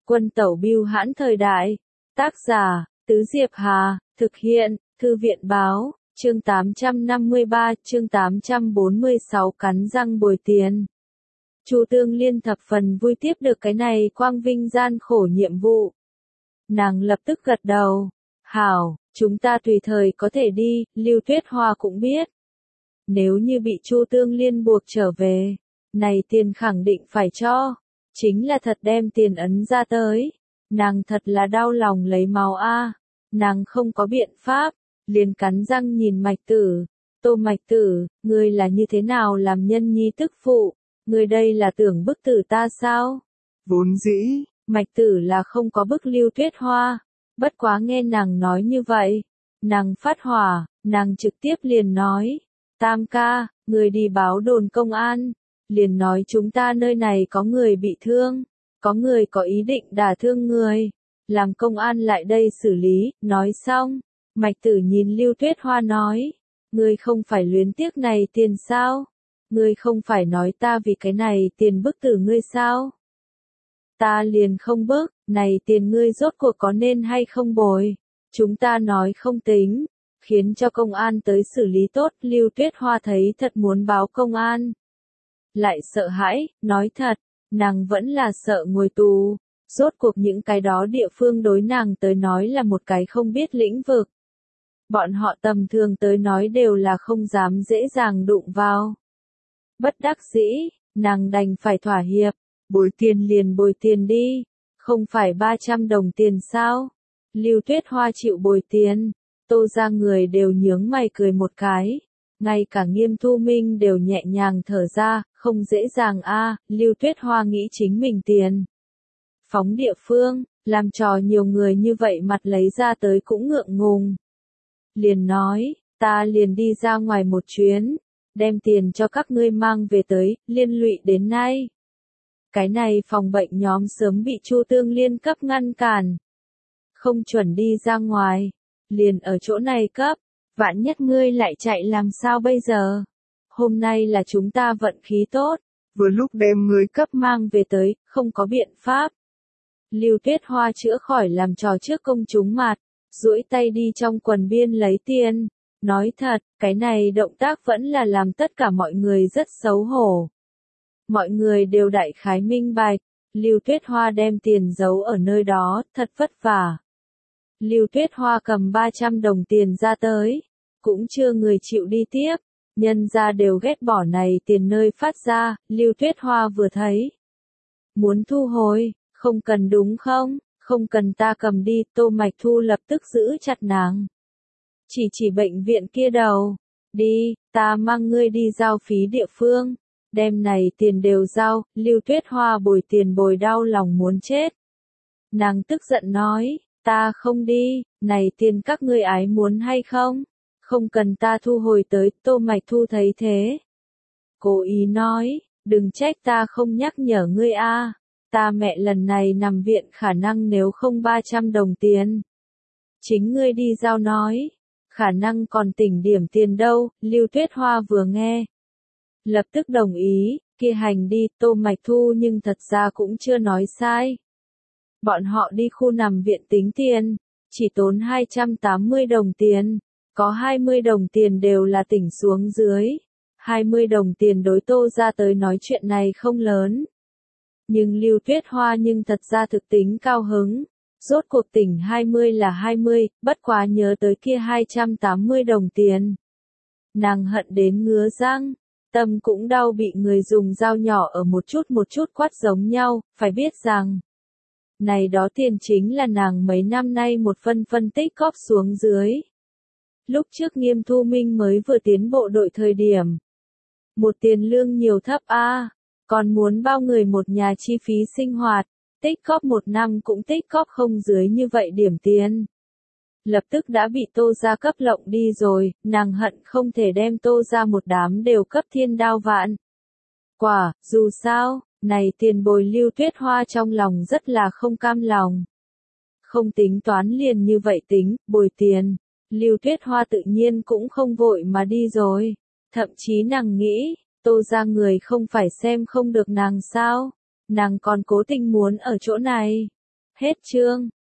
Quân tẩu bưu hãn thời đại. Tác giả, Tứ Diệp Hà, thực hiện, Thư viện báo, chương 853, chương 846 cắn răng bồi tiền. Chu Tương Liên thập phần vui tiếp được cái này quang vinh gian khổ nhiệm vụ. Nàng lập tức gật đầu. Hảo, chúng ta tùy thời có thể đi, Lưu Tuyết Hoa cũng biết. Nếu như bị Chu Tương Liên buộc trở về, này tiền khẳng định phải cho. Chính là thật đem tiền ấn ra tới. Nàng thật là đau lòng lấy máu a. Nàng không có biện pháp, liền cắn răng nhìn Mạch Tử. Tô Mạch Tử, ngươi là như thế nào làm nhân nhi tức phụ? Ngươi đây là tưởng bức tử ta sao? Vốn dĩ, Mạch Tử là không có bức Lưu Tuyết Hoa. Bất quá nghe nàng nói như vậy. Nàng phát hỏa, nàng trực tiếp liền nói. Tam ca, người đi báo đồn công an. Liền nói chúng ta nơi này có người bị thương. Có người có ý định đả thương người. Làm công an lại đây xử lý, nói xong. Mạch Tử nhìn Lưu Tuyết Hoa nói. Ngươi không phải luyến tiếc này tiền sao? Ngươi không phải nói ta vì cái này tiền bức tử ngươi sao? Ta liền không bức, này tiền ngươi rốt cuộc có nên hay không bồi? Chúng ta nói không tính, khiến cho công an tới xử lý tốt. Lưu Tuyết Hoa thấy thật muốn báo công an. Lại sợ hãi, nói thật, nàng vẫn là sợ ngồi tù. Rốt cuộc những cái đó địa phương đối nàng tới nói là một cái không biết lĩnh vực. Bọn họ tầm thường tới nói đều là không dám dễ dàng đụng vào. Bất đắc dĩ, nàng đành phải thỏa hiệp. Bồi tiền liền bồi tiền đi, không phải 300 đồng tiền sao? Lưu Tuyết Hoa chịu bồi tiền, Tô ra người đều nhướng mày cười một cái. Ngay cả Nghiêm Thu Minh đều nhẹ nhàng thở ra, không dễ dàng a. Lưu Tuyết Hoa nghĩ chính mình tiền. Phóng địa phương, làm trò nhiều người như vậy mặt lấy ra tới cũng ngượng ngùng. Liền nói, ta liền đi ra ngoài một chuyến, đem tiền cho các ngươi mang về tới, liên lụy đến nay. Cái này phòng bệnh nhóm sớm bị Chu Tương Liên cấp ngăn cản. Không chuẩn đi ra ngoài, liền ở chỗ này cấp, vạn nhất ngươi lại chạy làm sao bây giờ? Hôm nay là chúng ta vận khí tốt, vừa lúc đem ngươi cấp mang về tới, không có biện pháp. Lưu Tuyết Hoa chữa khỏi làm trò trước công chúng mặt, duỗi tay đi trong quần biên lấy tiền. Nói thật, cái này động tác vẫn là làm tất cả mọi người rất xấu hổ. Mọi người đều đại khái minh bạch, Lưu Tuyết Hoa đem tiền giấu ở nơi đó, thật vất vả. Lưu Tuyết Hoa cầm 300 đồng tiền ra tới, cũng chưa người chịu đi tiếp, nhân ra đều ghét bỏ này tiền nơi phát ra, Lưu Tuyết Hoa vừa thấy. Muốn thu hồi, không cần đúng không, không cần ta cầm đi, Tô Mạch Thu lập tức giữ chặt nàng. Chỉ bệnh viện kia đầu, đi, ta mang ngươi đi giao phí địa phương. Đem này tiền đều giao, Lưu Tuyết Hoa bồi tiền bồi đau lòng muốn chết. Nàng tức giận nói, ta không đi, này tiền các ngươi ái muốn hay không? Không cần ta thu hồi tới, Tô Mạch Thu thấy thế. Cố ý nói, đừng trách ta không nhắc nhở ngươi a. Ta mẹ lần này nằm viện khả năng nếu không 300 đồng tiền. Chính ngươi đi giao nói, khả năng còn tỉnh điểm tiền đâu, Lưu Tuyết Hoa vừa nghe. Lập tức đồng ý, kia hành đi, Tô Mạch Thu nhưng thật ra cũng chưa nói sai. Bọn họ đi khu nằm viện tính tiền, chỉ tốn 280 đồng tiền, có 20 đồng tiền đều là tỉnh xuống dưới. 20 đồng tiền đối Tô ra tới nói chuyện này không lớn. Nhưng Lưu Tuyết Hoa nhưng thật ra thực tính cao hứng. Rốt cuộc tỉnh 20 là 20, bất quá nhớ tới kia 280 đồng tiền. Nàng hận đến ngứa răng. Tâm cũng đau bị người dùng dao nhỏ ở một chút quát giống nhau, phải biết rằng. Này đó tiền chính là nàng mấy năm nay một phân tích góp xuống dưới. Lúc trước Nghiêm Thu Minh mới vừa tiến bộ đội thời điểm. Một tiền lương nhiều thấp a, còn muốn bao người một nhà chi phí sinh hoạt, tích góp một năm cũng tích góp không dưới như vậy điểm tiền. Lập tức đã bị Tô ra cấp lộng đi rồi, nàng hận không thể đem Tô ra một đám đều cấp thiên đao vạn. Quả, dù sao, này tiền bồi Lưu Tuyết Hoa trong lòng rất là không cam lòng. Không tính toán liền như vậy tính, bồi tiền, Lưu Tuyết Hoa tự nhiên cũng không vội mà đi rồi. Thậm chí nàng nghĩ, Tô ra người không phải xem không được nàng sao, nàng còn cố tình muốn ở chỗ này. Hết chương.